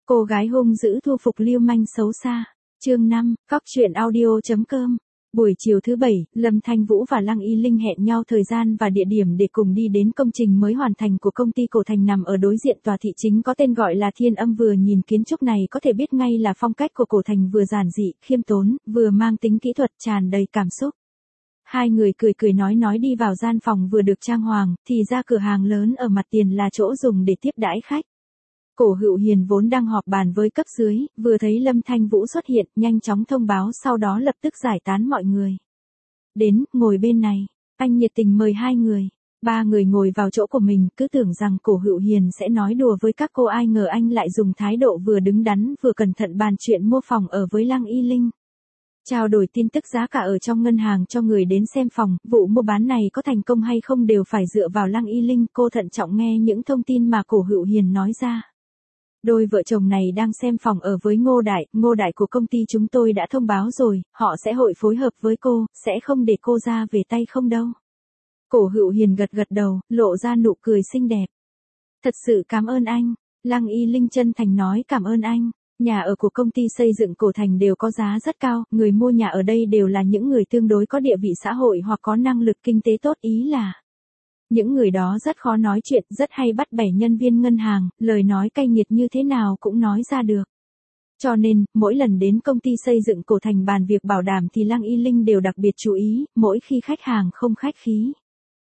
Cô gái hung dữ thu phục lưu manh xấu xa. Chương 5, cóc.audio.com. Buổi chiều thứ Bảy, Lâm Thanh Vũ và Lăng Y Linh hẹn nhau thời gian và địa điểm để cùng đi đến công trình mới hoàn thành của công ty cổ thành nằm ở đối diện tòa thị chính có tên gọi là Thiên Âm. Vừa nhìn kiến trúc này có thể biết ngay là phong cách của cổ thành, vừa giản dị, khiêm tốn, vừa mang tính kỹ thuật, tràn đầy cảm xúc. Hai người cười cười nói đi vào gian phòng vừa được trang hoàng, thì ra cửa hàng lớn ở mặt tiền là chỗ dùng để tiếp đãi khách. Cổ Hựu Hiền vốn đang họp bàn với cấp dưới, vừa thấy Lâm Thanh Vũ xuất hiện, nhanh chóng thông báo, sau đó lập tức giải tán mọi người. Đến, ngồi bên này, anh nhiệt tình mời hai người. Ba người ngồi vào chỗ của mình, cứ tưởng rằng Cổ Hựu Hiền sẽ nói đùa với các cô, ai ngờ anh lại dùng thái độ vừa đứng đắn vừa cẩn thận bàn chuyện mua phòng ở với Lăng Y Linh. Trao đổi tin tức giá cả ở trong ngân hàng cho người đến xem phòng, vụ mua bán này có thành công hay không đều phải dựa vào Lăng Y Linh. Cô thận trọng nghe những thông tin mà Cổ Hựu Hiền nói ra. Đôi vợ chồng này đang xem phòng ở với Ngô Đại của công ty chúng tôi đã thông báo rồi, họ sẽ hội phối hợp với cô, sẽ không để cô ra về tay không đâu. Cổ Hựu Hiền gật đầu, lộ ra nụ cười xinh đẹp. Thật sự cảm ơn anh. Lăng Y Linh chân thành nói cảm ơn anh. Nhà ở của công ty xây dựng cổ thành đều có giá rất cao, người mua nhà ở đây đều là những người tương đối có địa vị xã hội hoặc có năng lực kinh tế tốt, ý là những người đó rất khó nói chuyện, rất hay bắt bẻ nhân viên ngân hàng, lời nói cay nghiệt như thế nào cũng nói ra được. Cho nên, mỗi lần đến công ty xây dựng cổ thành bàn việc bảo đảm thì Lăng Y Linh đều đặc biệt chú ý, mỗi khi khách hàng không khách khí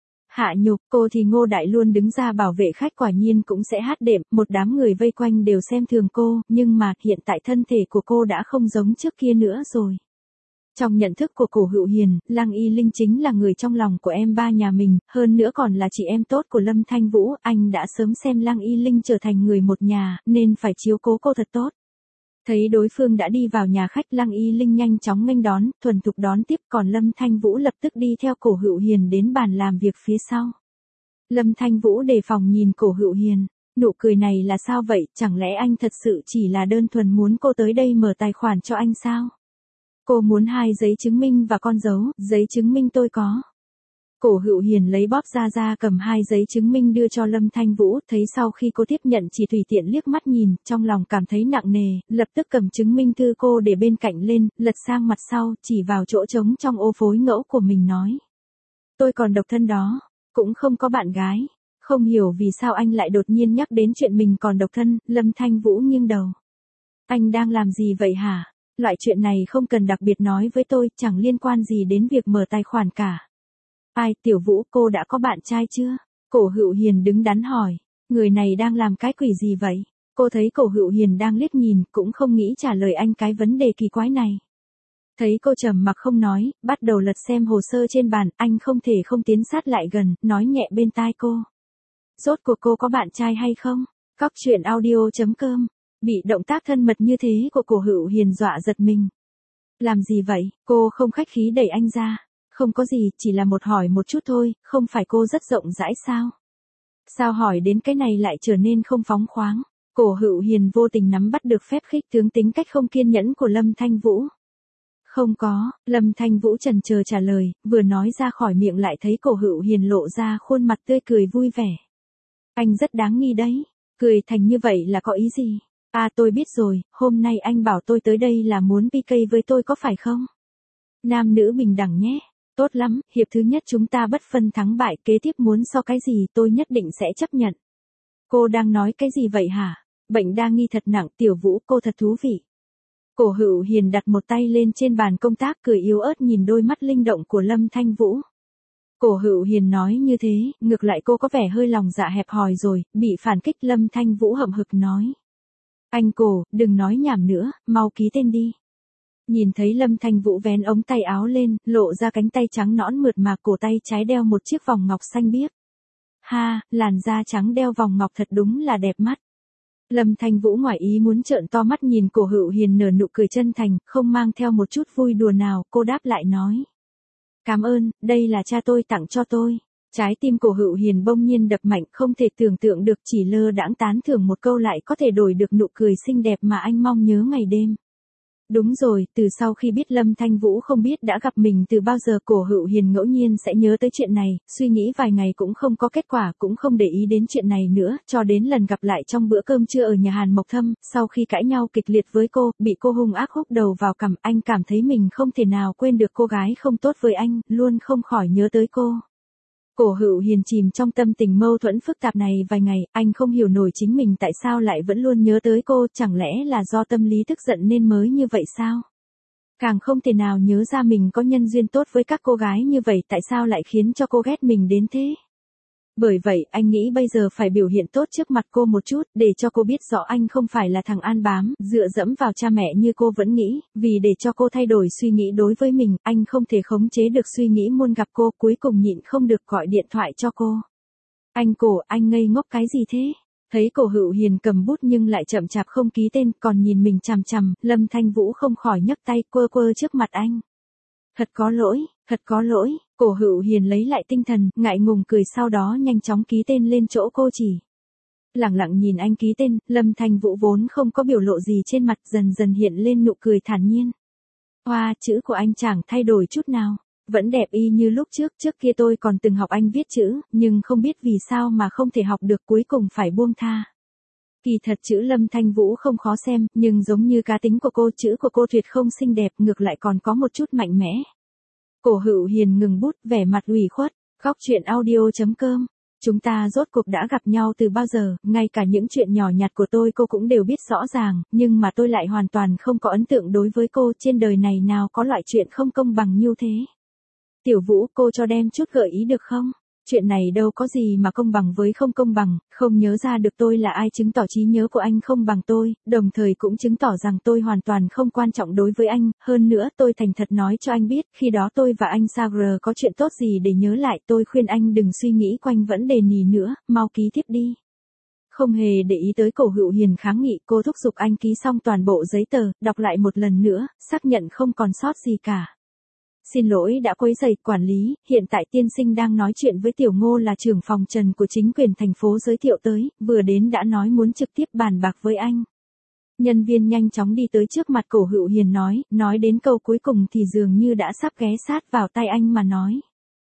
hạ nhục cô thì Ngô Đại luôn đứng ra bảo vệ khách, quả nhiên cũng sẽ hát đệm. Một đám người vây quanh đều xem thường cô, nhưng mà hiện tại thân thể của cô đã không giống trước kia nữa rồi. Trong nhận thức của Cổ Hựu Hiền, Lăng Y Linh chính là người trong lòng của em ba nhà mình, hơn nữa còn là chị em tốt của Lâm Thanh Vũ. Anh đã sớm xem Lăng Y Linh trở thành người một nhà, nên phải chiếu cố cô thật tốt. Thấy đối phương đã đi vào nhà khách, Lăng Y Linh nhanh chóng nghênh đón, thuần thục đón tiếp, còn Lâm Thanh Vũ lập tức đi theo Cổ Hựu Hiền đến bàn làm việc phía sau. Lâm Thanh Vũ đề phòng nhìn Cổ Hựu Hiền, nụ cười này là sao vậy, chẳng lẽ anh thật sự chỉ là đơn thuần muốn cô tới đây mở tài khoản cho anh sao? Cô muốn 2 giấy chứng minh và con dấu, giấy chứng minh tôi có. Cổ Hựu Hiền lấy bóp ra cầm 2 giấy chứng minh đưa cho Lâm Thanh Vũ, thấy sau khi cô tiếp nhận chỉ tùy tiện liếc mắt nhìn, trong lòng cảm thấy nặng nề, lập tức cầm chứng minh thư cô để bên cạnh lên, lật sang mặt sau, chỉ vào chỗ trống trong ô phối ngẫu của mình nói. Tôi còn độc thân đó, cũng không có bạn gái. Không hiểu vì sao anh lại đột nhiên nhắc đến chuyện mình còn độc thân. Lâm Thanh Vũ nghiêng đầu. Anh đang làm gì vậy hả? Loại chuyện này không cần đặc biệt nói với tôi, chẳng liên quan gì đến việc mở tài khoản cả. Ai, Tiểu Vũ, cô đã có bạn trai chưa? Cổ Hựu Hiền đứng đắn hỏi. Người này đang làm cái quỷ gì vậy? Cô thấy Cổ Hựu Hiền đang liếc nhìn, cũng không nghĩ trả lời anh cái vấn đề kỳ quái này. Thấy cô trầm mặc không nói, bắt đầu lật xem hồ sơ trên bàn, anh không thể không tiến sát lại gần, nói nhẹ bên tai cô. Rốt cuộc cô có bạn trai hay không? cóc.audio.com. Bị động tác thân mật như thế của Cổ Hựu Hiền dọa giật mình. Làm gì vậy? Cô không khách khí đẩy anh ra. Không có gì, chỉ là hỏi một chút thôi, không phải cô rất rộng rãi sao? Sao hỏi đến cái này lại trở nên không phóng khoáng? Cổ Hựu Hiền vô tình nắm bắt được phép khích tướng tính cách không kiên nhẫn của Lâm Thanh Vũ. Không có, Lâm Thanh Vũ chần chờ trả lời, vừa nói ra khỏi miệng lại thấy Cổ Hựu Hiền lộ ra khuôn mặt tươi cười vui vẻ. Anh rất đáng nghi đấy, cười thành như vậy là có ý gì? À, tôi biết rồi, hôm nay anh bảo tôi tới đây là muốn PK với tôi có phải không? Nam nữ bình đẳng nhé. Tốt lắm, hiệp thứ nhất chúng ta bất phân thắng bại, kế tiếp muốn so cái gì tôi nhất định sẽ chấp nhận. Cô đang nói cái gì vậy hả? Bệnh đa nghi thật nặng, Tiểu Vũ, cô thật thú vị. Cổ Hựu Hiền đặt một tay lên trên bàn công tác, cười yếu ớt nhìn đôi mắt linh động của Lâm Thanh Vũ. Cổ Hựu Hiền nói như thế, ngược lại cô có vẻ hơi lòng dạ hẹp hòi rồi, bị phản kích. Lâm Thanh Vũ hậm hực nói. Anh Cổ, đừng nói nhảm nữa, mau ký tên đi. Nhìn thấy Lâm Thanh Vũ vén ống tay áo lên, lộ ra cánh tay trắng nõn mượt mà, cổ tay trái đeo một chiếc vòng ngọc xanh biếc. Ha, làn da trắng đeo vòng ngọc thật đúng là đẹp mắt. Lâm Thanh Vũ ngoài ý muốn trợn to mắt nhìn Cổ Hựu Hiền nở nụ cười chân thành, không mang theo một chút vui đùa nào, cô đáp lại nói. Cảm ơn, đây là cha tôi tặng cho tôi. Trái tim Cổ Hựu Hiền bỗng nhiên đập mạnh, không thể tưởng tượng được chỉ lơ đãng tán thưởng một câu lại có thể đổi được nụ cười xinh đẹp mà anh mong nhớ ngày đêm. Đúng rồi, từ sau khi biết Lâm Thanh Vũ không biết đã gặp mình từ bao giờ, Cổ Hựu Hiền ngẫu nhiên sẽ nhớ tới chuyện này, suy nghĩ vài ngày cũng không có kết quả, cũng không để ý đến chuyện này nữa, cho đến lần gặp lại trong bữa cơm trưa ở nhà Hàn Mộc Thâm, sau khi cãi nhau kịch liệt với cô, bị cô hung ác húc đầu vào cằm, anh cảm thấy mình không thể nào quên được cô gái không tốt với anh, luôn không khỏi nhớ tới cô. Cổ Hựu Hiền chìm trong tâm tình mâu thuẫn phức tạp này vài ngày, anh không hiểu nổi chính mình tại sao lại vẫn luôn nhớ tới cô, chẳng lẽ là do tâm lý tức giận nên mới như vậy sao? Càng không thể nào nhớ ra mình có nhân duyên tốt với các cô gái như vậy, tại sao lại khiến cho cô ghét mình đến thế? Bởi vậy, anh nghĩ bây giờ phải biểu hiện tốt trước mặt cô một chút, để cho cô biết rõ anh không phải là thằng ăn bám, dựa dẫm vào cha mẹ như cô vẫn nghĩ, vì để cho cô thay đổi suy nghĩ đối với mình, anh không thể khống chế được suy nghĩ muốn gặp cô, cuối cùng nhịn không được gọi điện thoại cho cô. Anh Cổ, anh ngây ngốc cái gì thế? Thấy Cổ Hựu Hiền cầm bút nhưng lại chậm chạp không ký tên, còn nhìn mình chằm chằm, Lâm Thanh Vũ không khỏi nhấc tay quơ quơ trước mặt anh. Thật có lỗi, Cổ Hựu Hiền lấy lại tinh thần, ngại ngùng cười, sau đó nhanh chóng ký tên lên chỗ cô chỉ. Lẳng lặng nhìn anh ký tên, Lâm Thanh Vũ vốn không có biểu lộ gì trên mặt, dần dần hiện lên nụ cười thản nhiên. Hoa, chữ của anh chẳng thay đổi chút nào, vẫn đẹp y như lúc trước kia tôi còn từng học anh viết chữ, nhưng không biết vì sao mà không thể học được, cuối cùng phải buông tha. Kỳ thật chữ Lâm Thanh Vũ không khó xem, nhưng giống như cá tính của cô, chữ của cô tuyệt không xinh đẹp, ngược lại còn có một chút mạnh mẽ. Cổ Hựu Hiền ngừng bút, vẻ mặt ủy khuất. Góc truyện audio.com. Chúng ta rốt cuộc đã gặp nhau từ bao giờ, ngay cả những chuyện nhỏ nhặt của tôi cô cũng đều biết rõ ràng, nhưng mà tôi lại hoàn toàn không có ấn tượng đối với cô, trên đời này nào có loại chuyện không công bằng như thế. Tiểu Vũ, cô cho đem chút gợi ý được không? Chuyện này đâu có gì mà công bằng với không công bằng, không nhớ ra được tôi là ai chứng tỏ trí nhớ của anh không bằng tôi, đồng thời cũng chứng tỏ rằng tôi hoàn toàn không quan trọng đối với anh, hơn nữa tôi thành thật nói cho anh biết, khi đó tôi và anh Sagre có chuyện tốt gì để nhớ lại, tôi khuyên anh đừng suy nghĩ quanh vấn đề này nữa, mau ký tiếp đi. Không hề để ý tới Cổ Hựu Hiền kháng nghị, cô thúc giục anh ký xong toàn bộ giấy tờ, đọc lại một lần nữa, xác nhận không còn sót gì cả. Xin lỗi đã quấy rầy, quản lý, hiện tại tiên sinh đang nói chuyện với Tiểu Ngô là trưởng phòng Trần của chính quyền thành phố giới thiệu tới, vừa đến đã nói muốn trực tiếp bàn bạc với anh. Nhân viên nhanh chóng đi tới trước mặt Cổ Hựu Hiền nói đến câu cuối cùng thì dường như đã sắp ghé sát vào tai anh mà nói.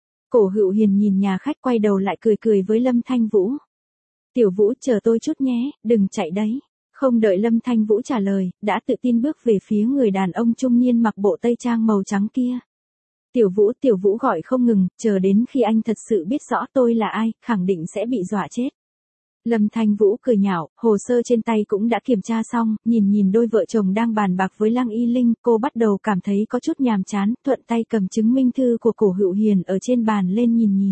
Cổ Hựu Hiền nhìn nhà khách quay đầu lại cười với Lâm Thanh Vũ. Tiểu Vũ, chờ tôi chút nhé, đừng chạy đấy. Không đợi Lâm Thanh Vũ trả lời, đã tự tin bước về phía người đàn ông trung niên mặc bộ tây trang màu trắng kia. Tiểu Vũ gọi không ngừng, chờ đến khi anh thật sự biết rõ tôi là ai, khẳng định sẽ bị dọa chết. Lâm Thanh Vũ cười nhạo, hồ sơ trên tay cũng đã kiểm tra xong, nhìn đôi vợ chồng đang bàn bạc với Lăng Y Linh, cô bắt đầu cảm thấy có chút nhàm chán, thuận tay cầm chứng minh thư của Cổ Hựu Hiền ở trên bàn lên nhìn.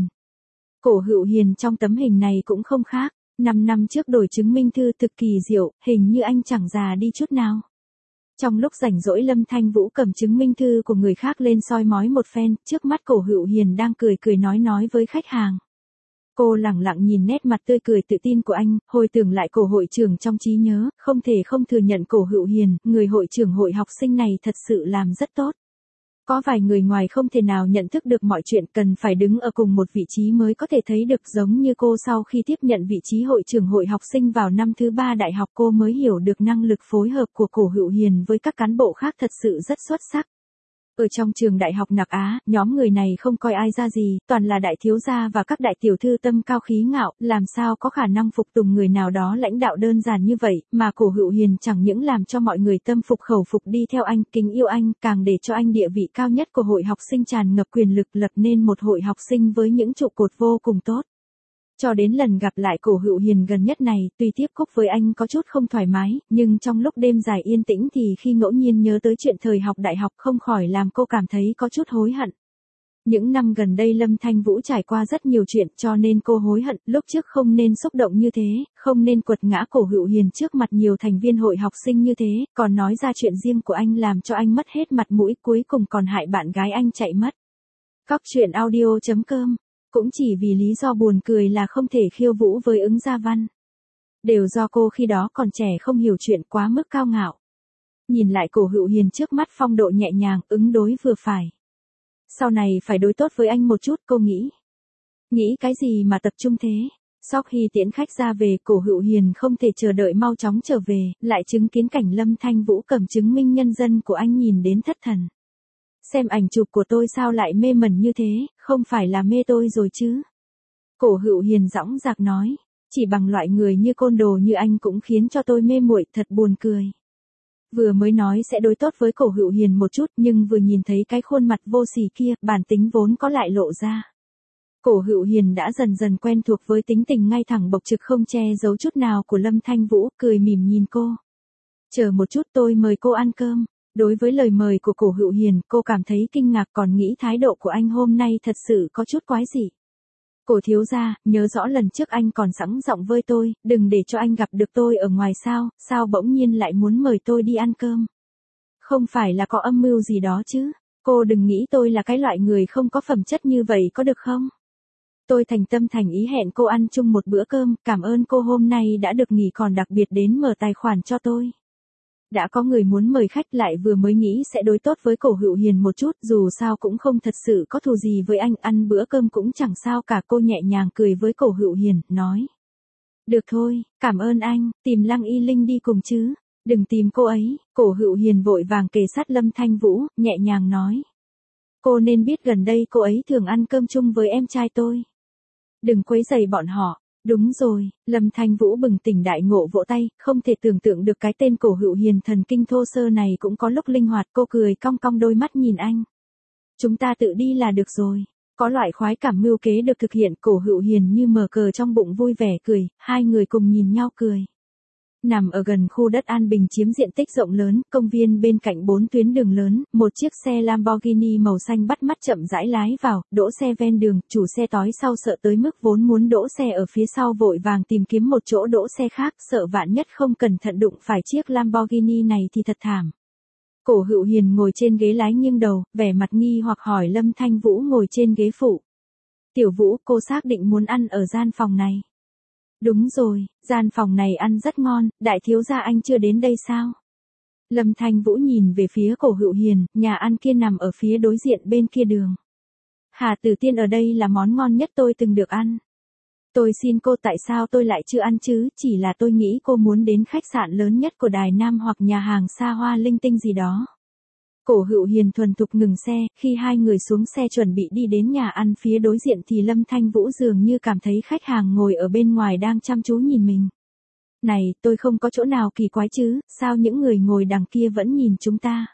Cổ Hựu Hiền trong tấm hình này cũng không khác, 5 năm trước đổi chứng minh thư thực kỳ diệu, hình như anh chẳng già đi chút nào. Trong lúc rảnh rỗi Lâm Thanh Vũ cầm chứng minh thư của người khác lên soi mói một phen, trước mắt Cổ Hựu Hiền đang cười nói với khách hàng. Cô lẳng lặng nhìn nét mặt tươi cười tự tin của anh, hồi tưởng lại Cổ hội trưởng trong trí nhớ, không thể không thừa nhận Cổ Hựu Hiền, người hội trưởng hội học sinh này thật sự làm rất tốt. Có vài người ngoài không thể nào nhận thức được mọi chuyện, cần phải đứng ở cùng một vị trí mới có thể thấy được, giống như cô sau khi tiếp nhận vị trí hội trưởng hội học sinh vào năm thứ 3 đại học, cô mới hiểu được năng lực phối hợp của Cổ Hựu Hiền với các cán bộ khác thật sự rất xuất sắc. Ở trong trường đại học Nạc Á, nhóm người này không coi ai ra gì, toàn là đại thiếu gia và các đại tiểu thư tâm cao khí ngạo, làm sao có khả năng phục tùng người nào đó lãnh đạo đơn giản như vậy, mà Cổ Hựu Hiền chẳng những làm cho mọi người tâm phục khẩu phục đi theo anh, kính yêu anh, càng để cho anh địa vị cao nhất của hội học sinh tràn ngập quyền lực, lập nên một hội học sinh với những trụ cột vô cùng tốt. Cho đến lần gặp lại Cổ Hựu Hiền gần nhất này, tuy tiếp xúc với anh có chút không thoải mái, nhưng trong lúc đêm dài yên tĩnh thì khi ngẫu nhiên nhớ tới chuyện thời học đại học không khỏi làm cô cảm thấy có chút hối hận. Những năm gần đây Lâm Thanh Vũ trải qua rất nhiều chuyện, cho nên cô hối hận, lúc trước không nên xúc động như thế, không nên quật ngã Cổ Hựu Hiền trước mặt nhiều thành viên hội học sinh như thế, còn nói ra chuyện riêng của anh làm cho anh mất hết mặt mũi, cuối cùng còn hại bạn gái anh chạy mất. Góc truyện audio.com. Cũng chỉ vì lý do buồn cười là không thể khiêu vũ với Ứng Gia Văn. Đều do cô khi đó còn trẻ không hiểu chuyện, quá mức cao ngạo. Nhìn lại Cổ Hựu Hiền trước mắt phong độ nhẹ nhàng, ứng đối vừa phải. Sau này phải đối tốt với anh một chút, cô nghĩ. Nghĩ cái gì mà tập trung thế? Sau khi tiễn khách ra về, Cổ Hựu Hiền không thể chờ đợi mau chóng trở về, lại chứng kiến cảnh Lâm Thanh Vũ cầm chứng minh nhân dân của anh nhìn đến thất thần. Xem ảnh chụp của tôi sao lại mê mẩn như thế, không phải là mê tôi rồi chứ? Cổ Hựu Hiền dõng dạc nói, chỉ bằng loại người như côn đồ như anh cũng khiến cho tôi mê muội, thật buồn cười. Vừa mới nói sẽ đối tốt với Cổ Hựu Hiền một chút, nhưng vừa nhìn thấy cái khuôn mặt vô sỉ kia, bản tính vốn có lại lộ ra. Cổ Hựu Hiền đã dần dần quen thuộc với tính tình ngay thẳng bộc trực không che giấu chút nào của Lâm Thanh Vũ, cười mỉm nhìn cô. Chờ một chút, tôi mời cô ăn cơm. Đối với lời mời của Cổ Hựu Hiền, cô cảm thấy kinh ngạc, còn nghĩ thái độ của anh hôm nay thật sự có chút quái dị. Cổ thiếu gia, nhớ rõ lần trước anh còn sẵn giọng với tôi, đừng để cho anh gặp được tôi ở ngoài sao bỗng nhiên lại muốn mời tôi đi ăn cơm. Không phải là có âm mưu gì đó chứ, cô đừng nghĩ tôi là cái loại người không có phẩm chất như vậy có được không? Tôi thành tâm thành ý hẹn cô ăn chung một bữa cơm, cảm ơn cô hôm nay đã được nghỉ còn đặc biệt đến mở tài khoản cho tôi. Đã có người muốn mời khách, lại vừa mới nghĩ sẽ đối tốt với Cổ Hựu Hiền một chút, dù sao cũng không thật sự có thù gì với anh, ăn bữa cơm cũng chẳng sao cả. Cô nhẹ nhàng cười với Cổ Hựu Hiền, nói. Được thôi, cảm ơn anh, tìm Lăng Y Linh đi cùng chứ, đừng tìm cô ấy. Cổ Hựu Hiền vội vàng kề sát Lâm Thanh Vũ, nhẹ nhàng nói. Cô nên biết gần đây cô ấy thường ăn cơm chung với em trai tôi. Đừng quấy rầy bọn họ. Đúng rồi, Lâm Thanh Vũ bừng tỉnh đại ngộ vỗ tay, không thể tưởng tượng được cái tên Cổ Hựu Hiền thần kinh thô sơ này cũng có lúc linh hoạt. Cô cười cong cong đôi mắt nhìn anh. Chúng ta tự đi là được rồi. Có loại khoái cảm mưu kế được thực hiện. Cổ Hựu Hiền như mở cờ trong bụng vui vẻ cười, hai người cùng nhìn nhau cười. Nằm ở gần khu đất an bình chiếm diện tích rộng lớn, công viên bên cạnh 4 tuyến đường lớn, một chiếc xe Lamborghini màu xanh bắt mắt chậm rãi lái vào, đỗ xe ven đường, chủ xe tói sau sợ tới mức vốn muốn đỗ xe ở phía sau vội vàng tìm kiếm một chỗ đỗ xe khác, sợ vạn nhất không cẩn thận đụng phải chiếc Lamborghini này thì thật thảm. Cổ Hựu Hiền ngồi trên ghế lái nghiêng đầu, vẻ mặt nghi hoặc hỏi Lâm Thanh Vũ ngồi trên ghế phụ. Tiểu Vũ, cô xác định muốn ăn ở gian phòng này. Đúng rồi, gian phòng này ăn rất ngon, đại thiếu gia anh chưa đến đây sao? Lâm Thanh Vũ nhìn về phía Cổ Hựu Hiền, nhà ăn kia nằm ở phía đối diện bên kia đường. Hà Tử Tiên ở đây là món ngon nhất tôi từng được ăn. Tôi xin cô, tại sao tôi lại chưa ăn chứ, chỉ là tôi nghĩ cô muốn đến khách sạn lớn nhất của Đài Nam hoặc nhà hàng xa hoa linh tinh gì đó. Cổ Hựu Hiền thuần thục ngừng xe, khi hai người xuống xe chuẩn bị đi đến nhà ăn phía đối diện thì Lâm Thanh Vũ dường như cảm thấy khách hàng ngồi ở bên ngoài đang chăm chú nhìn mình. Này, tôi không có chỗ nào kỳ quái chứ, sao những người ngồi đằng kia vẫn nhìn chúng ta?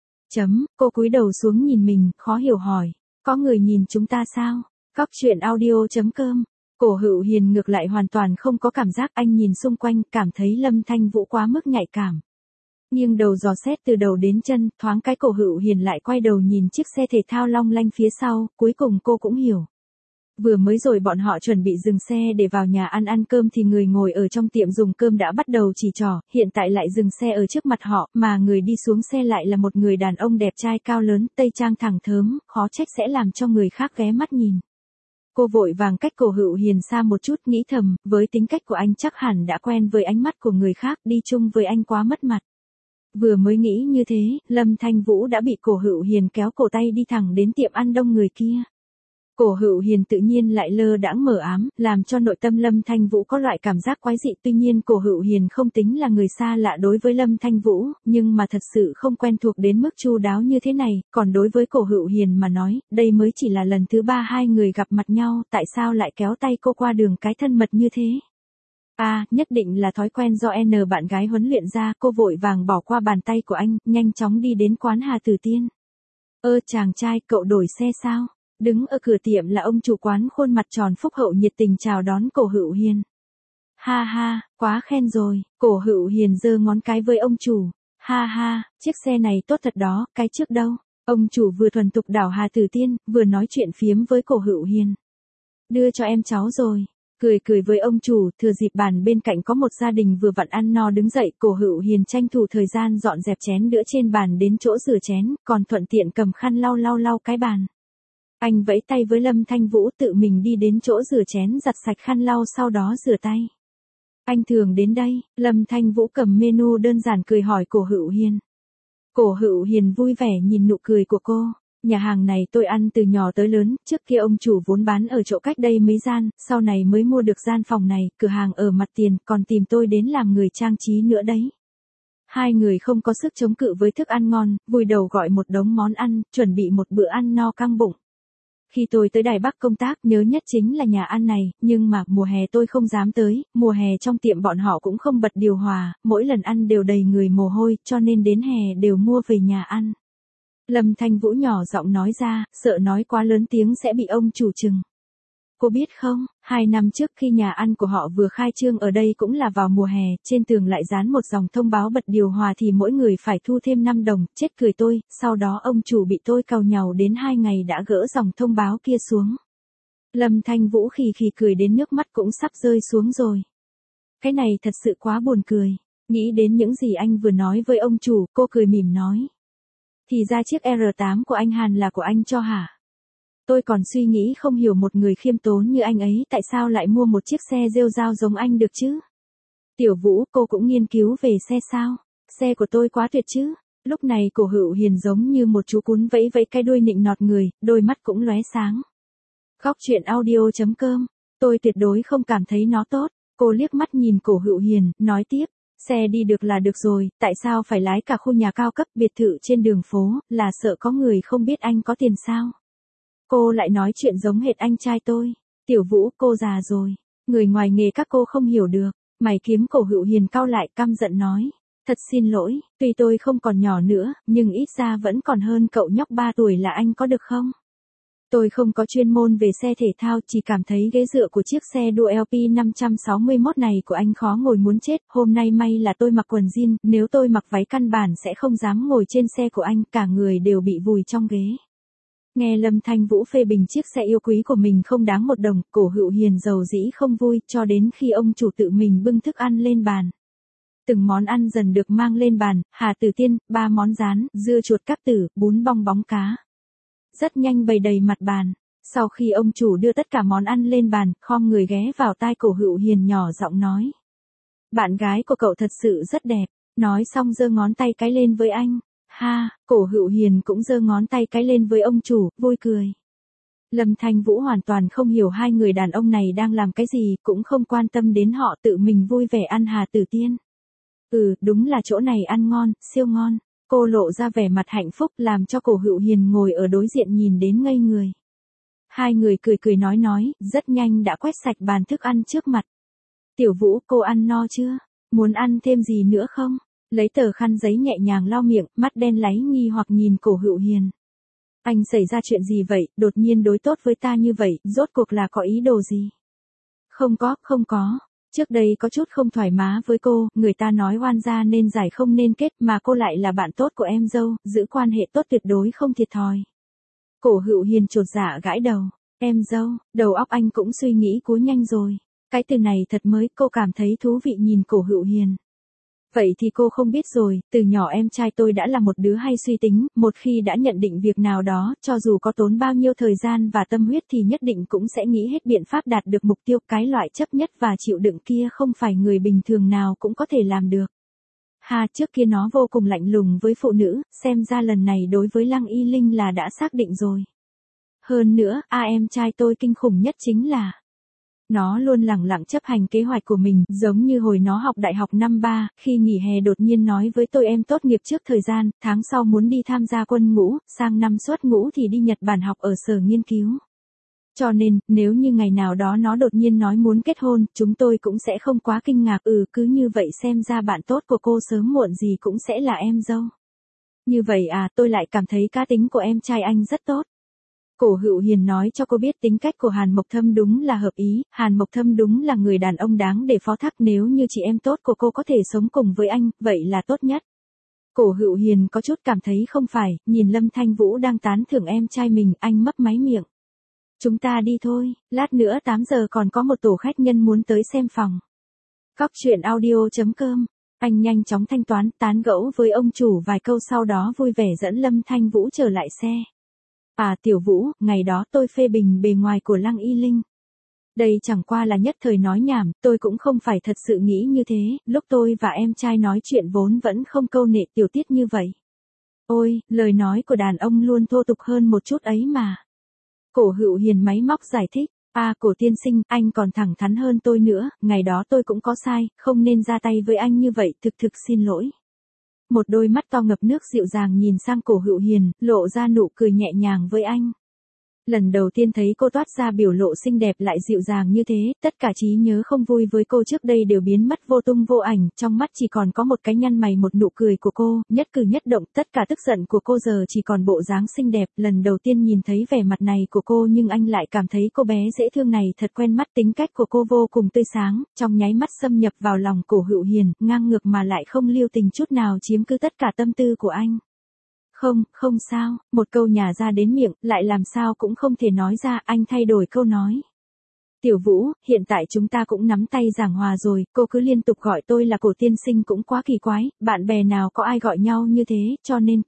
Cô cúi đầu xuống nhìn mình, khó hiểu hỏi, có người nhìn chúng ta sao? Cóc truyện audio.com. Cổ Hựu Hiền ngược lại hoàn toàn không có cảm giác, anh nhìn xung quanh, cảm thấy Lâm Thanh Vũ quá mức nhạy cảm. Nghiêng đầu dò xét từ đầu đến chân, thoáng cái Cổ Hựu Hiền lại quay đầu nhìn chiếc xe thể thao long lanh phía sau, cuối cùng cô cũng hiểu. Vừa mới rồi bọn họ chuẩn bị dừng xe để vào nhà ăn cơm thì người ngồi ở trong tiệm dùng cơm đã bắt đầu chỉ trỏ, hiện tại lại dừng xe ở trước mặt họ, mà người đi xuống xe lại là một người đàn ông đẹp trai cao lớn, tây trang thẳng thớm, khó trách sẽ làm cho người khác ghé mắt nhìn. Cô vội vàng cách Cổ Hựu Hiền xa một chút, nghĩ thầm, với tính cách của anh chắc hẳn đã quen với ánh mắt của người khác, đi chung với anh quá mất mặt. Vừa mới nghĩ như thế, Lâm Thanh Vũ đã bị Cổ Hựu Hiền kéo cổ tay đi thẳng đến tiệm ăn đông người kia. Cổ Hựu Hiền tự nhiên lại lơ đãng mờ ám, làm cho nội tâm Lâm Thanh Vũ có loại cảm giác quái dị. Tuy nhiên Cổ Hựu Hiền không tính là người xa lạ đối với Lâm Thanh Vũ, nhưng mà thật sự không quen thuộc đến mức chu đáo như thế này, còn đối với Cổ Hựu Hiền mà nói, đây mới chỉ là lần thứ 3 hai người gặp mặt nhau, tại sao lại kéo tay cô qua đường cái thân mật như thế? Nhất định là thói quen do bạn gái huấn luyện ra. Cô vội vàng bỏ qua bàn tay của anh, nhanh chóng đi đến quán Hà Tử Tiên. Chàng trai, cậu đổi xe sao? Đứng ở cửa tiệm là ông chủ quán, khuôn mặt tròn phúc hậu nhiệt tình chào đón Cổ Hựu Hiền. Ha ha, quá khen rồi. Cổ Hựu Hiền giơ ngón cái với ông chủ. Ha ha, chiếc xe này tốt thật đó, cái trước đâu? Ông chủ vừa thuần thục đảo Hà Tử Tiên, vừa nói chuyện phiếm với Cổ Hựu Hiền. Đưa cho em cháu rồi. Cười với ông chủ, thừa dịp bàn bên cạnh có một gia đình vừa vặn ăn no đứng dậy, Cổ Hựu Hiền tranh thủ thời gian dọn dẹp chén đũa trên bàn đến chỗ rửa chén, còn thuận tiện cầm khăn lau cái bàn. Anh vẫy tay với Lâm Thanh Vũ, tự mình đi đến chỗ rửa chén giặt sạch khăn lau sau đó rửa tay. Anh thường đến đây? Lâm Thanh Vũ cầm menu đơn giản cười hỏi Cổ Hựu Hiền. Cổ Hựu Hiền vui vẻ nhìn nụ cười của cô. Nhà hàng này tôi ăn từ nhỏ tới lớn, trước kia ông chủ vốn bán ở chỗ cách đây mấy gian, sau này mới mua được gian phòng này, cửa hàng ở mặt tiền, còn tìm tôi đến làm người trang trí nữa đấy. Hai người không có sức chống cự với thức ăn ngon, vùi đầu gọi một đống món ăn, chuẩn bị một bữa ăn no căng bụng. Khi tôi tới Đài Bắc công tác, nhớ nhất chính là nhà ăn này, nhưng mà mùa hè tôi không dám tới, mùa hè trong tiệm bọn họ cũng không bật điều hòa, mỗi lần ăn đều đầy người mồ hôi, cho nên đến hè đều mua về nhà ăn. Lâm Thanh Vũ nhỏ giọng nói ra, sợ nói quá lớn tiếng sẽ bị ông chủ trừng. Cô biết không, 2 năm trước khi nhà ăn của họ vừa khai trương ở đây cũng là vào mùa hè, trên tường lại dán một dòng thông báo bật điều hòa thì mỗi người phải thu thêm 5 đồng, chết cười tôi, sau đó ông chủ bị tôi càu nhàu đến 2 ngày đã gỡ dòng thông báo kia xuống. Lâm Thanh Vũ khì khì cười đến nước mắt cũng sắp rơi xuống rồi. Cái này thật sự quá buồn cười, nghĩ đến những gì anh vừa nói với ông chủ, cô cười mỉm nói. Thì ra chiếc R8 của anh Hàn là của anh cho hả? Tôi còn suy nghĩ không hiểu một người khiêm tốn như anh ấy tại sao lại mua một chiếc xe rêu rao giống anh được chứ? Tiểu Vũ, cô cũng nghiên cứu về xe sao? Xe của tôi quá tuyệt chứ? Lúc này Cổ Hựu Hiền giống như một chú cún vẫy vẫy cái đuôi nịnh nọt người, đôi mắt cũng lóe sáng. Góc truyện audio.com, tôi tuyệt đối không cảm thấy nó tốt. Cô liếc mắt nhìn Cổ Hựu Hiền, nói tiếp. Xe đi được là được rồi, tại sao phải lái cả khu nhà cao cấp biệt thự trên đường phố, là sợ có người không biết anh có tiền sao? Cô lại nói chuyện giống hệt anh trai tôi. Tiểu Vũ, cô già rồi. Người ngoài nghề các cô không hiểu được. Mày kiếm Cổ Hựu Hiền cau lại căm giận nói. Thật xin lỗi, tuy tôi không còn nhỏ nữa, nhưng ít ra vẫn còn hơn cậu nhóc 3 tuổi là anh có được không? Tôi không có chuyên môn về xe thể thao, chỉ cảm thấy ghế dựa của chiếc xe đua LP 561 này của anh khó ngồi muốn chết. Hôm nay may là tôi mặc quần jean, nếu tôi mặc váy căn bản sẽ không dám ngồi trên xe của anh, cả người đều bị vùi trong ghế. Nghe Lâm Thanh Vũ phê bình chiếc xe yêu quý của mình không đáng 1 đồng, Cổ Hựu Hiền giàu dĩ không vui, cho đến khi ông chủ tự mình bưng thức ăn lên bàn. Từng món ăn dần được mang lên bàn, Hà Tử Tiên, 3 món rán, dưa chuột cáp tử, bún bong bóng cá. Rất nhanh bày đầy mặt bàn. Sau khi ông chủ đưa tất cả món ăn lên bàn, khom người ghé vào tai Cổ Hựu Hiền nhỏ giọng nói. Bạn gái của cậu thật sự rất đẹp. Nói xong giơ ngón tay cái lên với anh. Ha, Cổ Hựu Hiền cũng giơ ngón tay cái lên với ông chủ, vui cười. Lâm Thanh Vũ hoàn toàn không hiểu hai người đàn ông này đang làm cái gì, cũng không quan tâm đến họ, tự mình vui vẻ ăn Hà Tử Tiên. Đúng là chỗ này ăn ngon, siêu ngon. Cô lộ ra vẻ mặt hạnh phúc làm cho Cổ Hựu Hiền ngồi ở đối diện nhìn đến ngây người. Hai người cười cười nói, rất nhanh đã quét sạch bàn thức ăn trước mặt. Tiểu Vũ, cô ăn no chưa? Muốn ăn thêm gì nữa không? Lấy tờ khăn giấy nhẹ nhàng lau miệng, mắt đen láy nghi hoặc nhìn Cổ Hựu Hiền. Anh xảy ra chuyện gì vậy, đột nhiên đối tốt với ta như vậy, rốt cuộc là có ý đồ gì? Không có. Trước đây có chút không thoải mái với cô, người ta nói oan gia nên giải không nên kết, mà cô lại là bạn tốt của em dâu, giữ quan hệ tốt tuyệt đối không thiệt thòi. Cổ Hựu Hiền chột dạ gãi đầu. Em dâu, đầu óc anh cũng suy nghĩ cúi nhanh rồi. Cái từ này thật mới, cô cảm thấy thú vị nhìn Cổ Hựu Hiền. Vậy thì cô không biết rồi, từ nhỏ em trai tôi đã là một đứa hay suy tính, một khi đã nhận định việc nào đó, cho dù có tốn bao nhiêu thời gian và tâm huyết thì nhất định cũng sẽ nghĩ hết biện pháp đạt được mục tiêu. Cái loại chấp nhất và chịu đựng kia không phải người bình thường nào cũng có thể làm được. Trước kia nó vô cùng lạnh lùng với phụ nữ, xem ra lần này đối với Lăng Y Linh là đã xác định rồi. Hơn nữa, em trai tôi kinh khủng nhất chính là nó luôn lẳng lặng chấp hành kế hoạch của mình, giống như hồi nó học đại học năm 3, khi nghỉ hè đột nhiên nói với tôi em tốt nghiệp trước thời gian, tháng sau muốn đi tham gia quân ngũ, sang năm xuất ngũ thì đi Nhật Bản học ở sở nghiên cứu. Cho nên, nếu như ngày nào đó nó đột nhiên nói muốn kết hôn, chúng tôi cũng sẽ không quá kinh ngạc. Cứ như vậy xem ra bạn tốt của cô sớm muộn gì cũng sẽ là em dâu. Như vậy tôi lại cảm thấy cá tính của em trai anh rất tốt. Cổ Hựu Hiền nói cho cô biết tính cách của Hàn Mộc Thâm đúng là hợp ý, Hàn Mộc Thâm đúng là người đàn ông đáng để phó thác, nếu như chị em tốt của cô có thể sống cùng với anh, vậy là tốt nhất. Cổ Hựu Hiền có chút cảm thấy không phải, nhìn Lâm Thanh Vũ đang tán thưởng em trai mình, anh mấp máy miệng. Chúng ta đi thôi, lát nữa 8 giờ còn có một tổ khách nhân muốn tới xem phòng. Góc truyện audio.com, anh nhanh chóng thanh toán, tán gẫu với ông chủ vài câu sau đó vui vẻ dẫn Lâm Thanh Vũ trở lại xe. Tiểu Vũ, ngày đó tôi phê bình bề ngoài của Lăng Y Linh. Đây chẳng qua là nhất thời nói nhảm, tôi cũng không phải thật sự nghĩ như thế, lúc tôi và em trai nói chuyện vốn vẫn không câu nệ tiểu tiết như vậy. Ôi, lời nói của đàn ông luôn thô tục hơn một chút ấy mà. Cổ Hựu Hiền máy móc giải thích. Cổ tiên sinh, anh còn thẳng thắn hơn tôi nữa, ngày đó tôi cũng có sai, không nên ra tay với anh như vậy, thực xin lỗi. Một đôi mắt to ngập nước dịu dàng nhìn sang Cổ Hựu Hiền, lộ ra nụ cười nhẹ nhàng với anh. Lần đầu tiên thấy cô toát ra biểu lộ xinh đẹp lại dịu dàng như thế, tất cả trí nhớ không vui với cô trước đây đều biến mất vô tung vô ảnh, trong mắt chỉ còn có một cái nhăn mày một nụ cười của cô, nhất cử nhất động, tất cả tức giận của cô giờ chỉ còn bộ dáng xinh đẹp, lần đầu tiên nhìn thấy vẻ mặt này của cô nhưng anh lại cảm thấy cô bé dễ thương này thật quen mắt, tính cách của cô vô cùng tươi sáng, trong nháy mắt xâm nhập vào lòng Cổ Hựu Hiền, ngang ngược mà lại không lưu tình chút nào chiếm cứ tất cả tâm tư của anh. Không sao, một câu nhả ra đến miệng, lại làm sao cũng không thể nói ra, anh thay đổi câu nói. Tiểu Vũ, hiện tại chúng ta cũng nắm tay giảng hòa rồi, cô cứ liên tục gọi tôi là Cổ tiên sinh cũng quá kỳ quái, bạn bè nào có ai gọi nhau như thế, cho nên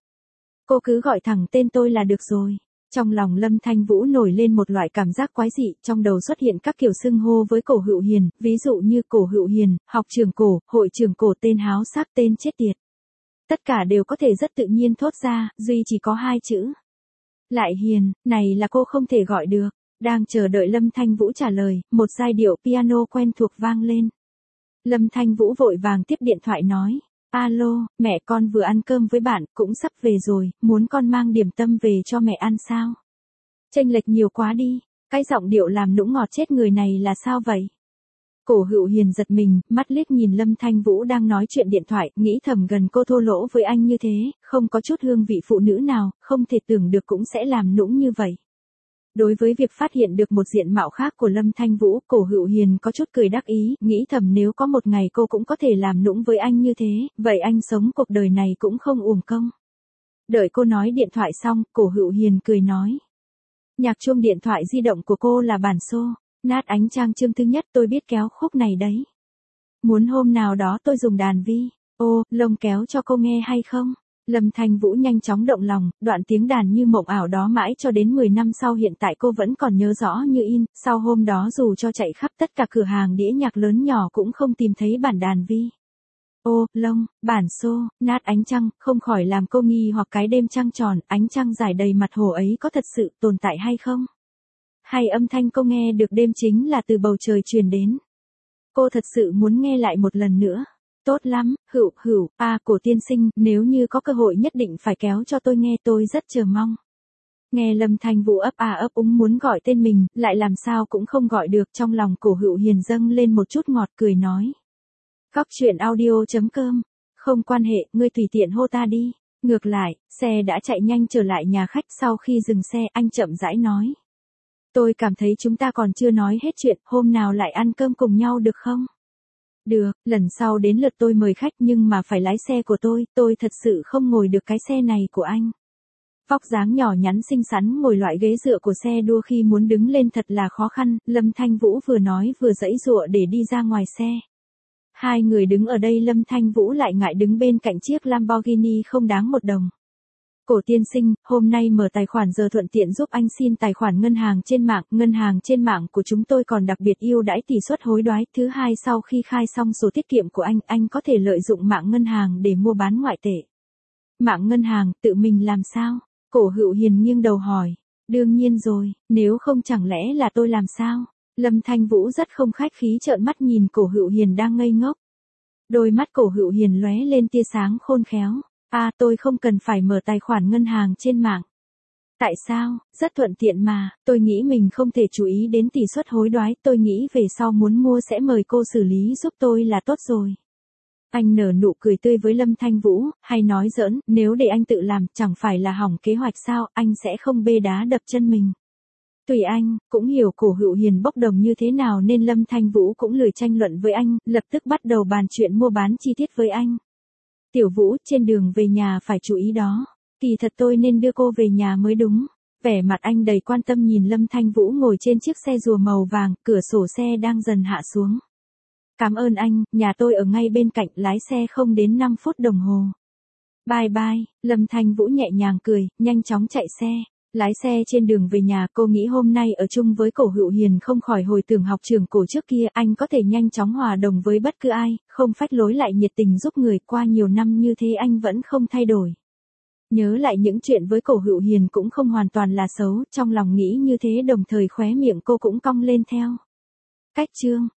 cô cứ gọi thẳng tên tôi là được rồi. Trong lòng Lâm Thanh Vũ nổi lên một loại cảm giác quái dị, trong đầu xuất hiện các kiểu xưng hô với Cổ Hựu Hiền, ví dụ như Cổ Hựu Hiền, học trưởng Cổ, hội trưởng Cổ, tên háo sắc, tên chết tiệt. Tất cả đều có thể rất tự nhiên thốt ra, duy chỉ có hai chữ. Lại Hiền, này là cô không thể gọi được. Đang chờ đợi Lâm Thanh Vũ trả lời, một giai điệu piano quen thuộc vang lên. Lâm Thanh Vũ vội vàng tiếp điện thoại nói. Alo, mẹ con vừa ăn cơm với bạn, cũng sắp về rồi, muốn con mang điểm tâm về cho mẹ ăn sao? Chênh lệch nhiều quá đi, cái giọng điệu làm nũng ngọt chết người này là sao vậy? Cổ Hựu Hiền giật mình, mắt liếc nhìn Lâm Thanh Vũ đang nói chuyện điện thoại, nghĩ thầm gần cô thô lỗ với anh như thế, không có chút hương vị phụ nữ nào, không thể tưởng được cũng sẽ làm nũng như vậy. Đối với việc phát hiện được một diện mạo khác của Lâm Thanh Vũ, Cổ Hựu Hiền có chút cười đắc ý, nghĩ thầm nếu có một ngày cô cũng có thể làm nũng với anh như thế, vậy anh sống cuộc đời này cũng không uổng công. Đợi cô nói điện thoại xong, Cổ Hựu Hiền cười nói. Nhạc chuông điện thoại di động của cô là bản xô. Nát ánh trăng chương thứ nhất, tôi biết kéo khúc này đấy. Muốn hôm nào đó tôi dùng đàn vi, lông kéo cho cô nghe hay không? Lâm Thanh Vũ nhanh chóng động lòng, đoạn tiếng đàn như mộng ảo đó mãi cho đến 10 năm sau hiện tại cô vẫn còn nhớ rõ như in, sau hôm đó dù cho chạy khắp tất cả cửa hàng đĩa nhạc lớn nhỏ cũng không tìm thấy bản đàn vi. Lông, bản xô, nát ánh trăng, không khỏi làm cô nghi hoặc cái đêm trăng tròn, ánh trăng rải đầy mặt hồ ấy có thật sự tồn tại hay không? Hay âm thanh cô nghe được đêm chính là từ bầu trời truyền đến. Cô thật sự muốn nghe lại một lần nữa. Tốt lắm, Hựu, Cổ tiên sinh, nếu như có cơ hội nhất định phải kéo cho tôi nghe, tôi rất chờ mong. Nghe Lâm Thanh Vũ ấp úng muốn gọi tên mình, lại làm sao cũng không gọi được, trong lòng Cổ Hựu Hiền dâng lên một chút ngọt cười nói. Góc chuyện audio.com, không quan hệ, ngươi tùy tiện hô ta đi. Ngược lại, xe đã chạy nhanh trở lại nhà khách, sau khi dừng xe, anh chậm rãi nói. Tôi cảm thấy chúng ta còn chưa nói hết chuyện, hôm nào lại ăn cơm cùng nhau được không? Được, lần sau đến lượt tôi mời khách nhưng mà phải lái xe của tôi thật sự không ngồi được cái xe này của anh. Vóc dáng nhỏ nhắn xinh xắn ngồi loại ghế dựa của xe đua khi muốn đứng lên thật là khó khăn, Lâm Thanh Vũ vừa nói vừa giãy giụa để đi ra ngoài xe. Hai người đứng ở đây Lâm Thanh Vũ lại ngại đứng bên cạnh chiếc Lamborghini không đáng một đồng. Cổ tiên sinh, hôm nay mở tài khoản giờ thuận tiện giúp anh xin tài khoản ngân hàng trên mạng của chúng tôi còn đặc biệt ưu đãi tỷ suất hối đoái. Thứ hai, sau khi khai xong số tiết kiệm của anh có thể lợi dụng mạng ngân hàng để mua bán ngoại tệ. Mạng ngân hàng, tự mình làm sao? Cổ Hựu Hiền nghiêng đầu hỏi. Đương nhiên rồi, nếu không chẳng lẽ là tôi làm sao? Lâm Thanh Vũ rất không khách khí trợn mắt nhìn Cổ Hựu Hiền đang ngây ngốc. Đôi mắt Cổ Hựu Hiền lóe lên tia sáng khôn khéo. Tôi không cần phải mở tài khoản ngân hàng trên mạng. Tại sao? Rất thuận tiện mà, tôi nghĩ mình không thể chú ý đến tỷ suất hối đoái, tôi nghĩ về sau muốn mua sẽ mời cô xử lý giúp tôi là tốt rồi. Anh nở nụ cười tươi với Lâm Thanh Vũ, hay nói giỡn, nếu để anh tự làm, chẳng phải là hỏng kế hoạch sao, anh sẽ không bê đá đập chân mình. Tùy anh, cũng hiểu Cổ Hựu Hiền bốc đồng như thế nào nên Lâm Thanh Vũ cũng lười tranh luận với anh, lập tức bắt đầu bàn chuyện mua bán chi tiết với anh. Tiểu Vũ, trên đường về nhà phải chú ý đó. Kỳ thật tôi nên đưa cô về nhà mới đúng. Vẻ mặt anh đầy quan tâm nhìn Lâm Thanh Vũ ngồi trên chiếc xe rùa màu vàng, cửa sổ xe đang dần hạ xuống. Cảm ơn anh, nhà tôi ở ngay bên cạnh, lái xe không đến 5 phút đồng hồ. Bye bye, Lâm Thanh Vũ nhẹ nhàng cười, nhanh chóng chạy xe. Lái xe trên đường về nhà, cô nghĩ hôm nay ở chung với Cổ Hựu Hiền không khỏi hồi tưởng học trưởng Cổ trước kia, anh có thể nhanh chóng hòa đồng với bất cứ ai, không phách lối lại nhiệt tình giúp người, qua nhiều năm như thế anh vẫn không thay đổi. Nhớ lại những chuyện với Cổ Hựu Hiền cũng không hoàn toàn là xấu, trong lòng nghĩ như thế đồng thời khóe miệng cô cũng cong lên theo. Cách chương